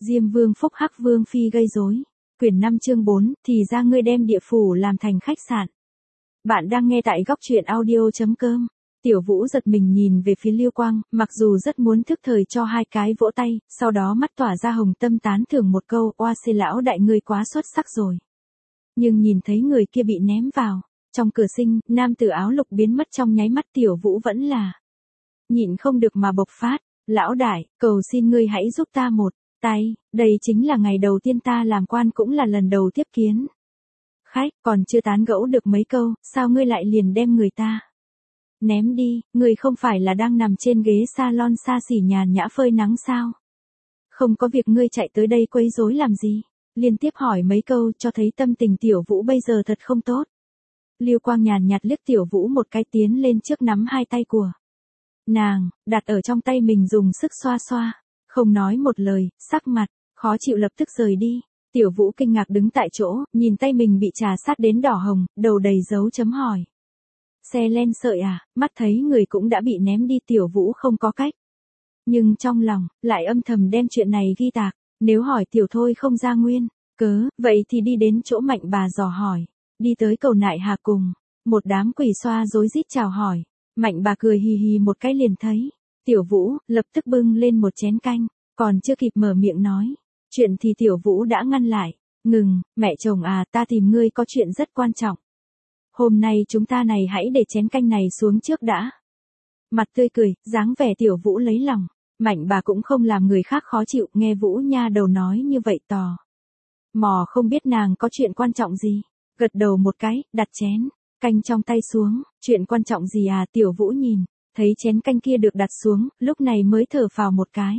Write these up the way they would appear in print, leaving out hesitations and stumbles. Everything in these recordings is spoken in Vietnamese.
Diêm Vương phúc hắc Vương phi gây rối. Quyển 5 chương 4, thì ra ngươi đem địa phủ làm thành khách sạn. Bạn đang nghe tại góc truyện audio.com. Tiểu Vũ giật mình nhìn về phía Lưu Quang, mặc dù rất muốn thức thời cho hai cái vỗ tay, sau đó mắt tỏa ra hồng tâm tán thưởng một câu, oa xê lão đại ngươi quá xuất sắc rồi. Nhưng nhìn thấy người kia bị ném vào trong cửa sinh, nam tử áo lục biến mất trong nháy mắt, Tiểu Vũ vẫn là nhịn không được mà bộc phát. Lão đại, cầu xin ngươi hãy giúp ta một tay, đây chính là ngày đầu tiên ta làm quan, cũng là lần đầu tiếp kiến khách, còn chưa tán gẫu được mấy câu, sao ngươi lại liền đem người ta ném đi? Ngươi không phải là đang nằm trên ghế salon xa xỉ nhàn nhã phơi nắng sao? Không có việc ngươi chạy tới đây quấy rối làm gì? Liên tiếp hỏi mấy câu cho thấy tâm tình Tiểu Vũ bây giờ thật không tốt. Lưu Quang nhàn nhạt liếc Tiểu Vũ một cái, tiến lên trước nắm hai tay của nàng, đặt ở trong tay mình dùng sức xoa xoa, không nói một lời, sắc mặt khó chịu lập tức rời đi. Tiểu Vũ kinh ngạc đứng tại chỗ, nhìn tay mình bị trà sát đến đỏ hồng, đầu đầy dấu chấm hỏi. Xe len sợi à? Mắt thấy người cũng đã bị ném đi, Tiểu Vũ không có cách. Nhưng trong lòng, lại âm thầm đem chuyện này ghi tạc, nếu hỏi Tiểu Thôi không ra nguyên cớ, vậy thì đi đến chỗ Mạnh bà dò hỏi. Đi tới cầu Nại Hà cùng một đám quỷ xoa rối rít chào hỏi. Mạnh bà cười hì hì một cái liền thấy Tiểu Vũ, lập tức bưng lên một chén canh, còn chưa kịp mở miệng nói chuyện thì Tiểu Vũ đã ngăn lại. Ngừng, mẹ chồng à, ta tìm ngươi có chuyện rất quan trọng. Hôm nay chúng ta này hãy để chén canh này xuống trước đã. Mặt tươi cười, dáng vẻ Tiểu Vũ lấy lòng. Mạnh bà cũng không làm người khác khó chịu, nghe Vũ nha đầu nói như vậy tò mò không biết nàng có chuyện quan trọng gì. Gật đầu một cái, đặt chén canh trong tay xuống. Chuyện quan trọng gì à? Tiểu Vũ nhìn thấy chén canh kia được đặt xuống, lúc này mới thở phào một cái.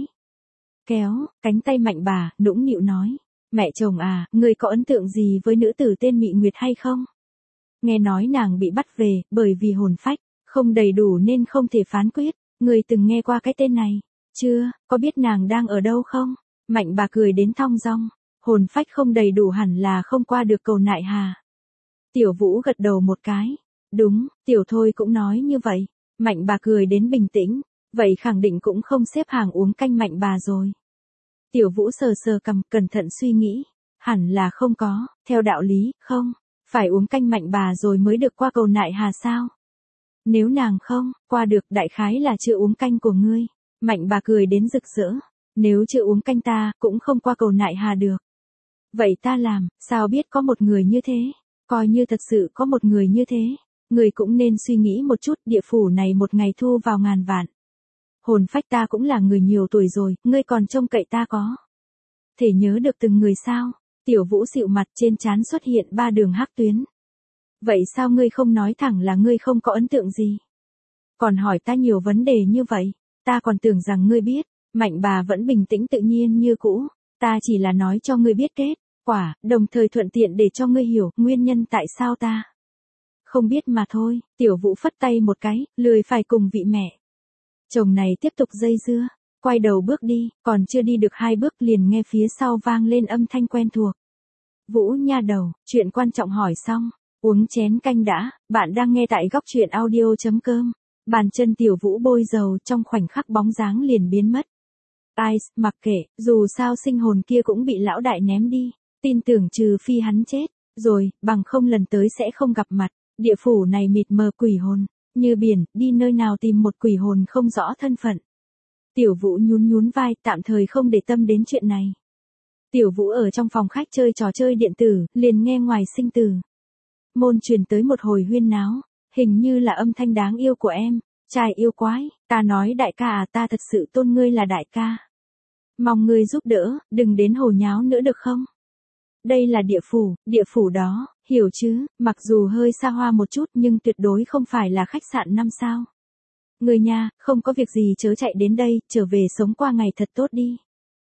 Kéo cánh tay Mạnh bà, nũng nịu nói. Mẹ chồng à, ngươi có ấn tượng gì với nữ tử tên Mị Nguyệt hay không? Nghe nói nàng bị bắt về, bởi vì hồn phách không đầy đủ nên không thể phán quyết. Ngươi từng nghe qua cái tên này chưa? Có biết nàng đang ở đâu không? Mạnh bà cười đến thong dong. Hồn phách không đầy đủ hẳn là không qua được cầu Nại Hà. Tiểu Vũ gật đầu một cái. Đúng, Tiểu Thôi cũng nói như vậy. Mạnh bà cười đến bình tĩnh. Vậy khẳng định cũng không xếp hàng uống canh Mạnh bà rồi. Tiểu Vũ sờ sờ cằm, cẩn thận suy nghĩ. Hẳn là không có, theo đạo lý, không phải uống canh Mạnh bà rồi mới được qua cầu Nại Hà sao? Nếu nàng không qua được, đại khái là chưa uống canh của ngươi. Mạnh bà cười đến rực rỡ. Nếu chưa uống canh ta, cũng không qua cầu Nại Hà được. Vậy ta làm, sao biết có một người như thế? Coi như thật sự có một người như thế, người cũng nên suy nghĩ một chút, địa phủ này một ngày thu vào ngàn vạn. Hồn phách ta cũng là người nhiều tuổi rồi, ngươi còn trông cậy ta có thể nhớ được từng người sao? Tiểu Vũ xịu mặt, trên trán xuất hiện 3 đường hắc tuyến. Vậy sao ngươi không nói thẳng là ngươi không có ấn tượng gì? Còn hỏi ta nhiều vấn đề như vậy, ta còn tưởng rằng ngươi biết. Mạnh bà vẫn bình tĩnh tự nhiên như cũ. Ta chỉ là nói cho ngươi biết kết quả, đồng thời thuận tiện để cho ngươi hiểu nguyên nhân tại sao ta không biết mà thôi. Tiểu Vũ phất tay một cái, lười phải cùng vị mẹ chồng này tiếp tục dây dưa, quay đầu bước đi, còn chưa đi được 2 bước liền nghe phía sau vang lên âm thanh quen thuộc. Vũ nha đầu, chuyện quan trọng hỏi xong, uống chén canh đã. Bạn đang nghe tại góc truyện audio.com. Bàn chân Tiểu Vũ bôi dầu, trong khoảnh khắc bóng dáng liền biến mất. Ai, mặc kệ, dù sao sinh hồn kia cũng bị lão đại ném đi. Tin tưởng trừ phi hắn chết rồi, bằng không lần tới sẽ không gặp mặt. Địa phủ này mịt mờ quỷ hồn như biển, đi nơi nào tìm một quỷ hồn không rõ thân phận. Tiểu Vũ nhún nhún vai, tạm thời không để tâm đến chuyện này. Tiểu Vũ ở trong phòng khách chơi trò chơi điện tử, liền nghe ngoài sinh tử môn truyền tới một hồi huyên náo, hình như là âm thanh đáng yêu của em trai yêu quái. Ta nói đại ca à, ta thật sự tôn ngươi là đại ca. Mong ngươi giúp đỡ, đừng đến hồ nháo nữa được không? Đây là địa phủ đó, hiểu chứ, mặc dù hơi xa hoa một chút nhưng tuyệt đối không phải là khách sạn 5 sao. Ngươi nha, không có việc gì chớ chạy đến đây, trở về sống qua ngày thật tốt đi.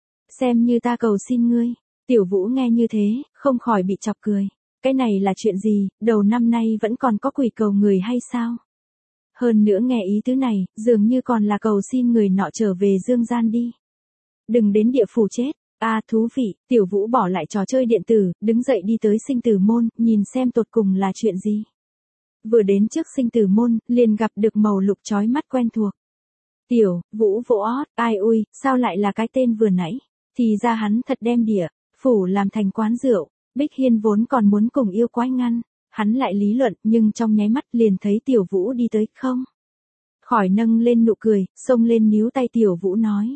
Xem như ta cầu xin ngươi. Tiểu Vũ nghe như thế, không khỏi bị chọc cười. Cái này là chuyện gì, đầu năm nay vẫn còn có quỷ cầu người hay sao? Hơn nữa nghe ý tứ này, dường như còn là cầu xin người nọ trở về dương gian đi. Đừng đến địa phủ chết. À thú vị. Tiểu Vũ bỏ lại trò chơi điện tử, đứng dậy đi tới sinh tử môn, nhìn xem tột cùng là chuyện gì. Vừa đến trước sinh tử môn, liền gặp được màu lục chói mắt quen thuộc. Tiểu Vũ vỗ ót, ai ui, sao lại là cái tên vừa nãy Thì ra hắn thật đem địa phủ làm thành quán rượu. Bích Hiên vốn còn muốn cùng yêu quái ngăn, hắn lại lý luận nhưng trong nháy mắt liền thấy Tiểu Vũ đi tới, không khỏi nâng lên nụ cười, xông lên níu tay Tiểu Vũ nói.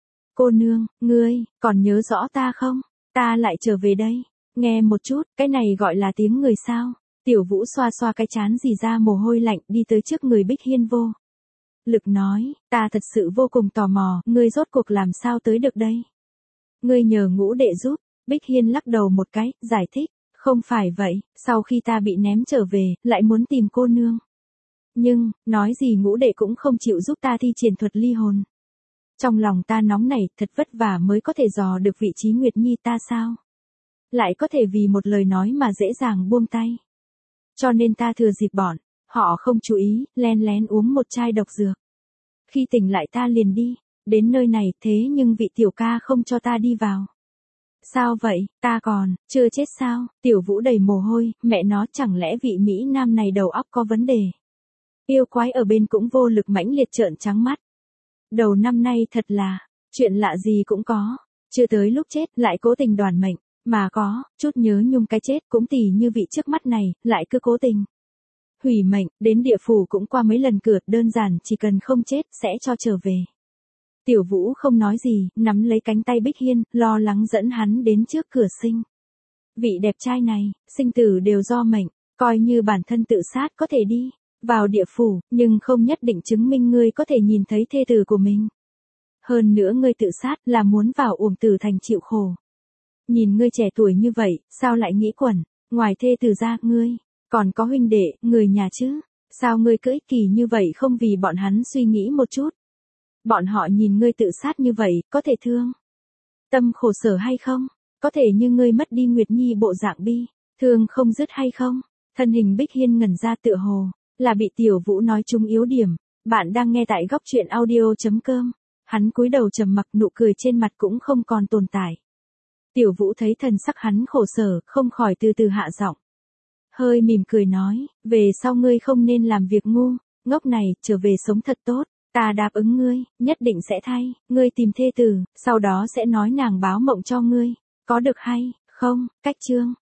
Cô nương, ngươi, còn nhớ rõ ta không? Ta lại trở về đây. Nghe một chút, cái này gọi là tiếng người sao? Tiểu Vũ xoa xoa cái trán dì ra mồ hôi lạnh đi tới trước người Bích Hiên vô lực nói, ta thật sự vô cùng tò mò, ngươi rốt cuộc làm sao tới được đây? Ngươi nhờ Ngũ đệ giúp. Bích Hiên lắc đầu một cái, giải thích, không phải vậy, sau khi ta bị ném trở về, lại muốn tìm cô nương. Nhưng, nói gì Ngũ đệ cũng không chịu giúp ta thi triển thuật ly hồn. Trong lòng ta nóng nảy, thật vất vả mới có thể dò được vị trí Nguyệt Nhi ta sao? Lại có thể vì một lời nói mà dễ dàng buông tay. Cho nên ta thừa dịp bọn họ không chú ý, len lén uống một chai độc dược. Khi tỉnh lại ta liền đi, đến nơi này thế nhưng vị tiểu ca không cho ta đi vào. Sao vậy, ta còn chưa chết sao? Tiểu Vũ đầy mồ hôi, mẹ nó chẳng lẽ vị Mỹ Nam này đầu óc có vấn đề. Yêu quái ở bên cũng vô lực mãnh liệt trợn trắng mắt. Đầu năm nay thật là, chuyện lạ gì cũng có, chưa tới lúc chết lại cố tình đoản mệnh, mà có, chút nhớ nhung cái chết cũng tỉ như vị trước mắt này, lại cứ cố tình. Hủy mệnh, đến địa phủ cũng qua mấy lần cửa, đơn giản chỉ cần không chết sẽ cho trở về. Tiểu Vũ không nói gì, nắm lấy cánh tay Bích Hiên, lo lắng dẫn hắn đến trước cửa sinh. Vị đẹp trai này, sinh tử đều do mệnh, coi như bản thân tự sát có thể đi vào địa phủ, nhưng không nhất định chứng minh ngươi có thể nhìn thấy thê tử của mình. Hơn nữa ngươi tự sát là muốn vào uổng tử thành chịu khổ. Nhìn ngươi trẻ tuổi như vậy, sao lại nghĩ quẩn, ngoài thê tử ra, ngươi còn có huynh đệ, người nhà chứ? Sao ngươi cứ ích kỷ như vậy không vì bọn hắn suy nghĩ một chút? Bọn họ nhìn ngươi tự sát như vậy, có thể thương tâm khổ sở hay không? Có thể như ngươi mất đi Nguyệt Nhi bộ dạng bi thương không dứt hay không? Thân hình Bích Hiên ngẩn ra tựa hồ là bị Tiểu Vũ nói trúng yếu điểm. Bạn đang nghe tại góc truyện audio.com. Hắn cúi đầu trầm mặc, nụ cười trên mặt cũng không còn tồn tại. Tiểu Vũ thấy thần sắc hắn khổ sở, không khỏi từ từ hạ giọng. Hơi mỉm cười nói, về sau ngươi không nên làm việc ngu, ngốc này, trở về sống thật tốt. Ta đáp ứng ngươi, nhất định sẽ thay, ngươi tìm thê tử, sau đó sẽ nói nàng báo mộng cho ngươi. Có được hay không? Cách chương